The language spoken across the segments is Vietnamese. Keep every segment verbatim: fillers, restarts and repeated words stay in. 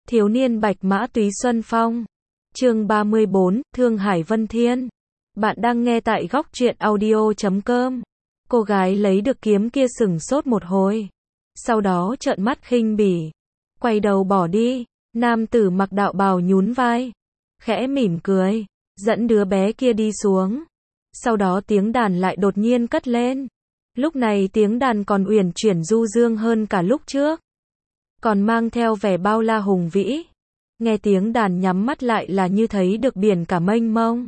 Thiếu niên bạch mã túy xuân phong. Chương ba mươi bốn, Thương Hải Vân Thiên. Bạn đang nghe tại góc truyện audio chấm com. Cô gái lấy được kiếm kia sửng sốt một hồi. Sau đó trợn mắt khinh bỉ. Quay đầu bỏ đi. Nam tử mặc đạo bào nhún vai. Khẽ mỉm cười. Dẫn đứa bé kia đi xuống. Sau đó tiếng đàn lại đột nhiên cất lên. Lúc này tiếng đàn còn uyển chuyển du dương hơn cả lúc trước. Còn mang theo vẻ bao la hùng vĩ. Nghe tiếng đàn nhắm mắt lại là như thấy được biển cả mênh mông.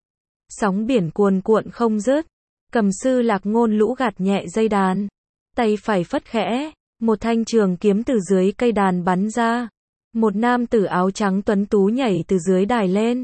Sóng biển cuồn cuộn không dứt. Cầm sư Lạc Ngôn lũ gạt nhẹ dây đàn. Tay phải phất khẽ. Một thanh trường kiếm từ dưới cây đàn bắn ra. Một nam tử áo trắng tuấn tú nhảy từ dưới đài lên.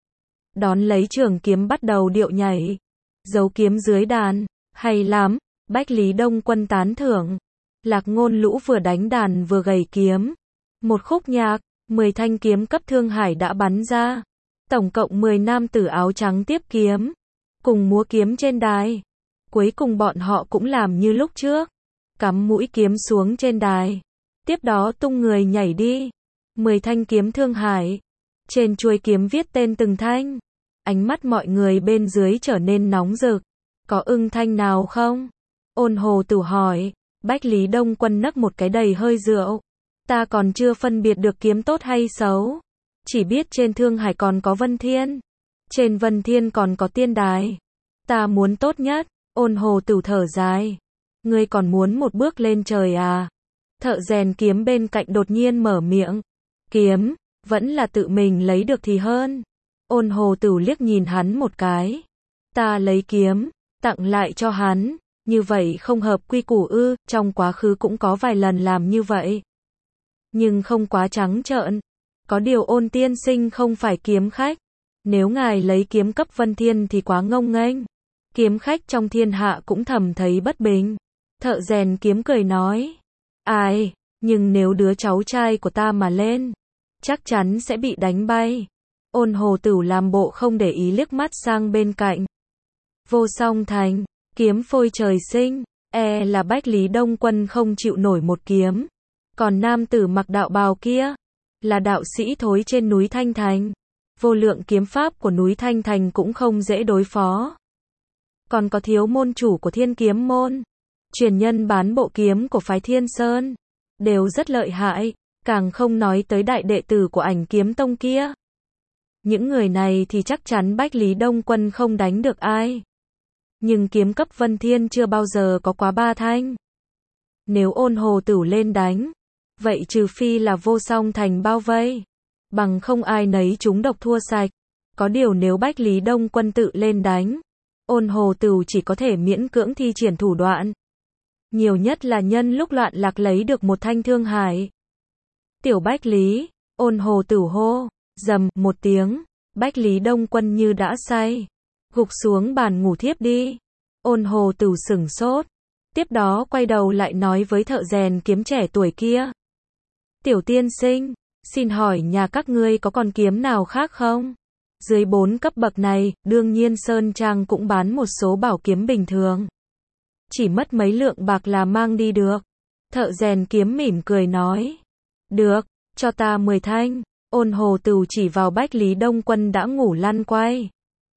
Đón lấy trường kiếm bắt đầu điệu nhảy. Giấu kiếm dưới đàn. Hay lắm. Bách Lý Đông Quân tán thưởng. Lạc Ngôn lũ vừa đánh đàn vừa gầy kiếm. Một khúc nhạc, mười thanh kiếm cấp Thương Hải đã bắn ra. Tổng cộng mười nam tử áo trắng tiếp kiếm. Cùng múa kiếm trên đài. Cuối cùng bọn họ cũng làm như lúc trước. Cắm mũi kiếm xuống trên đài. Tiếp đó tung người nhảy đi. Mười thanh kiếm Thương Hải. Trên chuôi kiếm viết tên từng thanh. Ánh mắt mọi người bên dưới trở nên nóng rực. Có ưng thanh nào không? Ôn Hồ Tử hỏi. Bách Lý Đông Quân nấc một cái đầy hơi rượu. Ta còn chưa phân biệt được kiếm tốt hay xấu. Chỉ biết trên Thương Hải còn có Vân Thiên. Trên Vân Thiên còn có Tiên Đài. Ta muốn tốt nhất. Ôn Hồ Tử thở dài. Ngươi còn muốn một bước lên trời à? Thợ rèn kiếm bên cạnh đột nhiên mở miệng. Kiếm, vẫn là tự mình lấy được thì hơn. Ôn Hồ Tử liếc nhìn hắn một cái. Ta lấy kiếm, tặng lại cho hắn. Như vậy không hợp quy củ ư? Trong quá khứ cũng có vài lần làm như vậy. Nhưng không quá trắng trợn. Có điều Ôn tiên sinh không phải kiếm khách. Nếu ngài lấy kiếm cấp Vân Thiên thì quá ngông nghênh. Kiếm khách trong thiên hạ cũng thầm thấy bất bình. Thợ rèn kiếm cười nói. Ai, nhưng nếu đứa cháu trai của ta mà lên, chắc chắn sẽ bị đánh bay. Ôn Hồ Tử làm bộ không để ý liếc mắt sang bên cạnh. Vô Song Thành. Kiếm phôi trời sinh, e là Bách Lý Đông Quân không chịu nổi một kiếm. Còn nam tử mặc đạo bào kia, là đạo sĩ thối trên núi Thanh Thành. Vô lượng kiếm pháp của núi Thanh Thành cũng không dễ đối phó. Còn có thiếu môn chủ của Thiên Kiếm Môn, truyền nhân bán bộ kiếm của phái Thiên Sơn, đều rất lợi hại, càng không nói tới đại đệ tử của Ảnh Kiếm Tông kia. Những người này thì chắc chắn Bách Lý Đông Quân không đánh được ai. Nhưng kiếm cấp Vân Thiên chưa bao giờ có quá ba thanh. Nếu Ôn Hồ Tử lên đánh, vậy trừ phi là Vô Song Thành bao vây, bằng không ai nấy chúng độc thua sạch. Có điều nếu Bách Lý Đông Quân tự lên đánh, Ôn Hồ Tử chỉ có thể miễn cưỡng thi triển thủ đoạn. Nhiều nhất là nhân lúc loạn lạc lấy được một thanh Thương Hải. Tiểu Bách Lý, Ôn Hồ Tử hô, rầm một tiếng, Bách Lý Đông Quân như đã say. Gục xuống bàn ngủ thiếp đi. Ôn Hồ Tử sửng sốt. Tiếp đó quay đầu lại nói với thợ rèn kiếm trẻ tuổi kia. Tiểu tiên sinh, xin hỏi nhà các ngươi có còn kiếm nào khác không? Dưới bốn cấp bậc này, đương nhiên Sơn Trang cũng bán một số bảo kiếm bình thường. Chỉ mất mấy lượng bạc là mang đi được. Thợ rèn kiếm mỉm cười nói. Được, cho ta mười thanh. Ôn Hồ Tử chỉ vào Bách Lý Đông Quân đã ngủ lăn quay.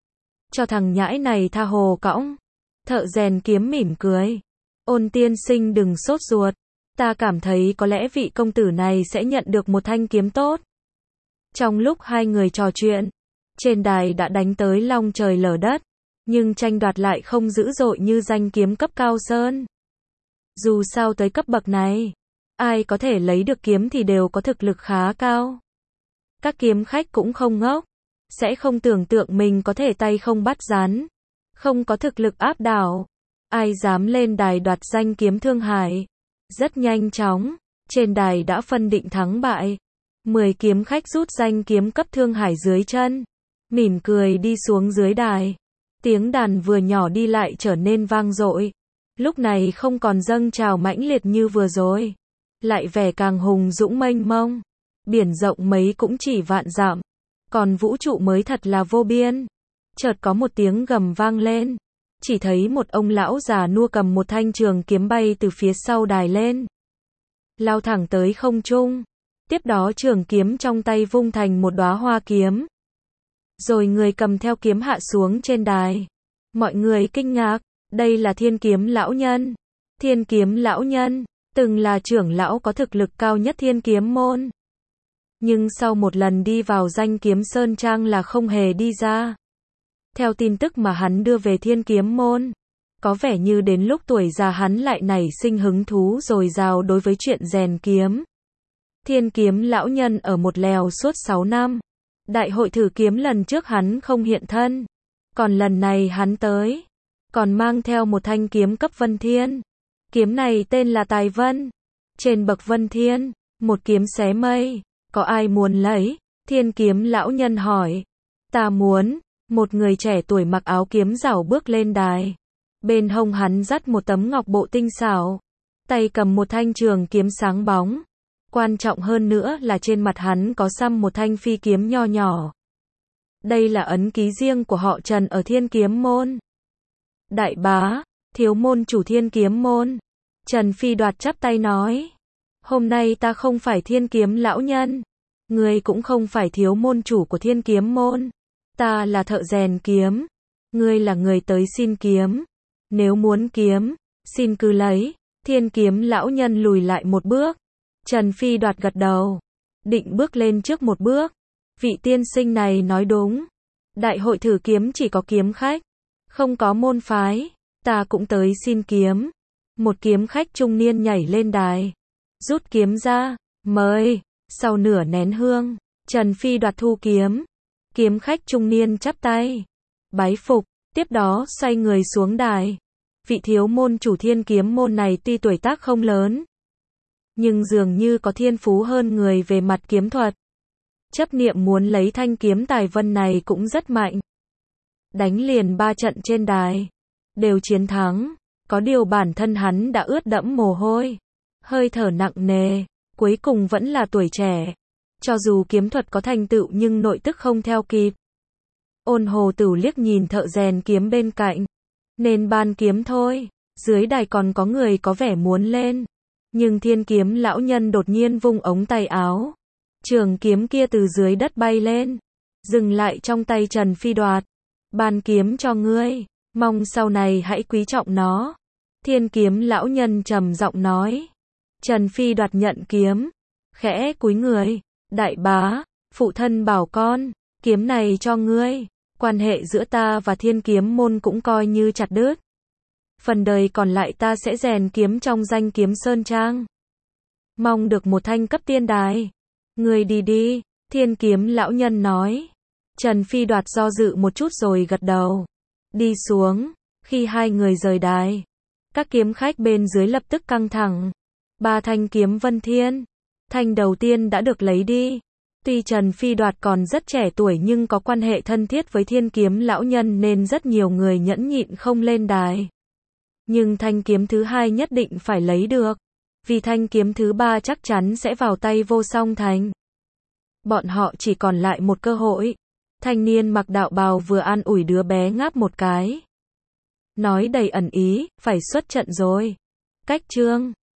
Cho thằng nhãi này tha hồ cõng. Thợ rèn kiếm mỉm cười. Ôn tiên sinh đừng sốt ruột. Ta cảm thấy có lẽ vị công tử này sẽ nhận được một thanh kiếm tốt. Trong lúc hai người trò chuyện, trên đài đã đánh tới long trời lở đất. Nhưng tranh đoạt lại không dữ dội như danh kiếm cấp Cao Sơn. Dù sao tới cấp bậc này, ai có thể lấy được kiếm thì đều có thực lực khá cao. Các kiếm khách cũng không ngốc. Sẽ không tưởng tượng mình có thể tay không bắt rắn. Không có thực lực áp đảo. Ai dám lên đài đoạt danh kiếm Thương Hải. Rất nhanh chóng. Trên đài đã phân định thắng bại. Mười kiếm khách rút danh kiếm cấp Thương Hải dưới chân. Mỉm cười đi xuống dưới đài. Tiếng đàn vừa nhỏ đi lại trở nên vang dội. Lúc này không còn dâng trào mãnh liệt như vừa rồi. Lại vẻ càng hùng dũng mênh mông. Biển rộng mấy cũng chỉ vạn dặm. Còn vũ trụ mới thật là vô biên. Chợt có một tiếng gầm vang lên. Chỉ thấy một ông lão già nua cầm một thanh trường kiếm bay từ phía sau đài lên. Lao thẳng tới không trung. Tiếp đó trường kiếm trong tay vung thành một đóa hoa kiếm. Rồi người cầm theo kiếm hạ xuống trên đài. Mọi người kinh ngạc, đây là Thiên Kiếm lão nhân. Thiên Kiếm lão nhân, từng là trưởng lão có thực lực cao nhất Thiên Kiếm môn. Nhưng sau một lần đi vào Danh Kiếm Sơn Trang là không hề đi ra. Theo tin tức mà hắn đưa về Thiên Kiếm môn, có vẻ như đến lúc tuổi già hắn lại nảy sinh hứng thú dồi dào đối với chuyện rèn kiếm. Thiên Kiếm lão nhân ở một lèo suốt sáu năm. Đại hội thử kiếm lần trước hắn không hiện thân. Còn lần này hắn tới, còn mang theo một thanh kiếm cấp Vân Thiên. Kiếm này tên là Tài Vân. Trên bậc Vân Thiên, một kiếm xé mây. Có ai muốn lấy? Thiên Kiếm lão nhân hỏi. Ta muốn. Một người trẻ tuổi mặc áo kiếm rảo bước lên đài. Bên hông hắn dắt một tấm ngọc bộ tinh xảo. Tay cầm một thanh trường kiếm sáng bóng. Quan trọng hơn nữa là trên mặt hắn có xăm một thanh phi kiếm nho nhỏ. Đây là ấn ký riêng của họ Trần ở Thiên Kiếm môn. Đại bá, thiếu môn chủ Thiên Kiếm môn. Trần Phi Đoạt chắp tay nói. Hôm nay ta không phải Thiên Kiếm lão nhân. Ngươi cũng không phải thiếu môn chủ của Thiên Kiếm môn. Ta là thợ rèn kiếm. Ngươi là người tới xin kiếm. Nếu muốn kiếm, xin cứ lấy. Thiên Kiếm lão nhân lùi lại một bước. Trần Phi Đoạt gật đầu. Định bước lên trước một bước. Vị tiên sinh này nói đúng. Đại hội thử kiếm chỉ có kiếm khách. Không có môn phái. Ta cũng tới xin kiếm. Một kiếm khách trung niên nhảy lên đài. Rút kiếm ra. Mời. Sau nửa nén hương, Trần Phi Đoạt thu kiếm. Kiếm khách trung niên chắp tay. Bái phục. Tiếp đó xoay người xuống đài. Vị thiếu môn chủ Thiên Kiếm môn này tuy tuổi tác không lớn, nhưng dường như có thiên phú hơn người về mặt kiếm thuật. Chấp niệm muốn lấy thanh kiếm Tài Vân này cũng rất mạnh. Đánh liền ba trận trên đài. Đều chiến thắng. Có điều bản thân hắn đã ướt đẫm mồ hôi. Hơi thở nặng nề. Cuối cùng vẫn là tuổi trẻ. Cho dù kiếm thuật có thành tựu nhưng nội tức không theo kịp. Ôn Hồ Tửu liếc nhìn thợ rèn kiếm bên cạnh. Nên ban kiếm thôi. Dưới đài còn có người có vẻ muốn lên. Nhưng Thiên Kiếm lão nhân đột nhiên vung ống tay áo. Trường kiếm kia từ dưới đất bay lên. Dừng lại trong tay Trần Phi Đoạt. Ban kiếm cho ngươi. Mong sau này hãy quý trọng nó. Thiên Kiếm lão nhân trầm giọng nói. Trần Phi Đoạt nhận kiếm. Khẽ cúi người. Đại bá, phụ thân bảo con. Kiếm này cho ngươi. Quan hệ giữa ta và Thiên Kiếm môn cũng coi như chặt đứt. Phần đời còn lại ta sẽ rèn kiếm trong Danh Kiếm Sơn Trang. Mong được một thanh cấp tiên đài. Ngươi đi đi. Thiên Kiếm lão nhân nói. Trần Phi Đoạt do dự một chút rồi gật đầu. Đi xuống. Khi hai người rời đài, các kiếm khách bên dưới lập tức căng thẳng. Ba thanh kiếm Vân Thiên. Thanh đầu tiên đã được lấy đi. Tuy Trần Phi Đoạt còn rất trẻ tuổi nhưng có quan hệ thân thiết với Thiên Kiếm lão nhân nên rất nhiều người nhẫn nhịn không lên đài. Nhưng thanh kiếm thứ hai nhất định phải lấy được. Vì thanh kiếm thứ ba chắc chắn sẽ vào tay Vô Song Thành. Bọn họ chỉ còn lại một cơ hội. Thanh niên mặc đạo bào vừa an ủi đứa bé ngáp một cái. Nói đầy ẩn ý, phải xuất trận rồi. Cách chương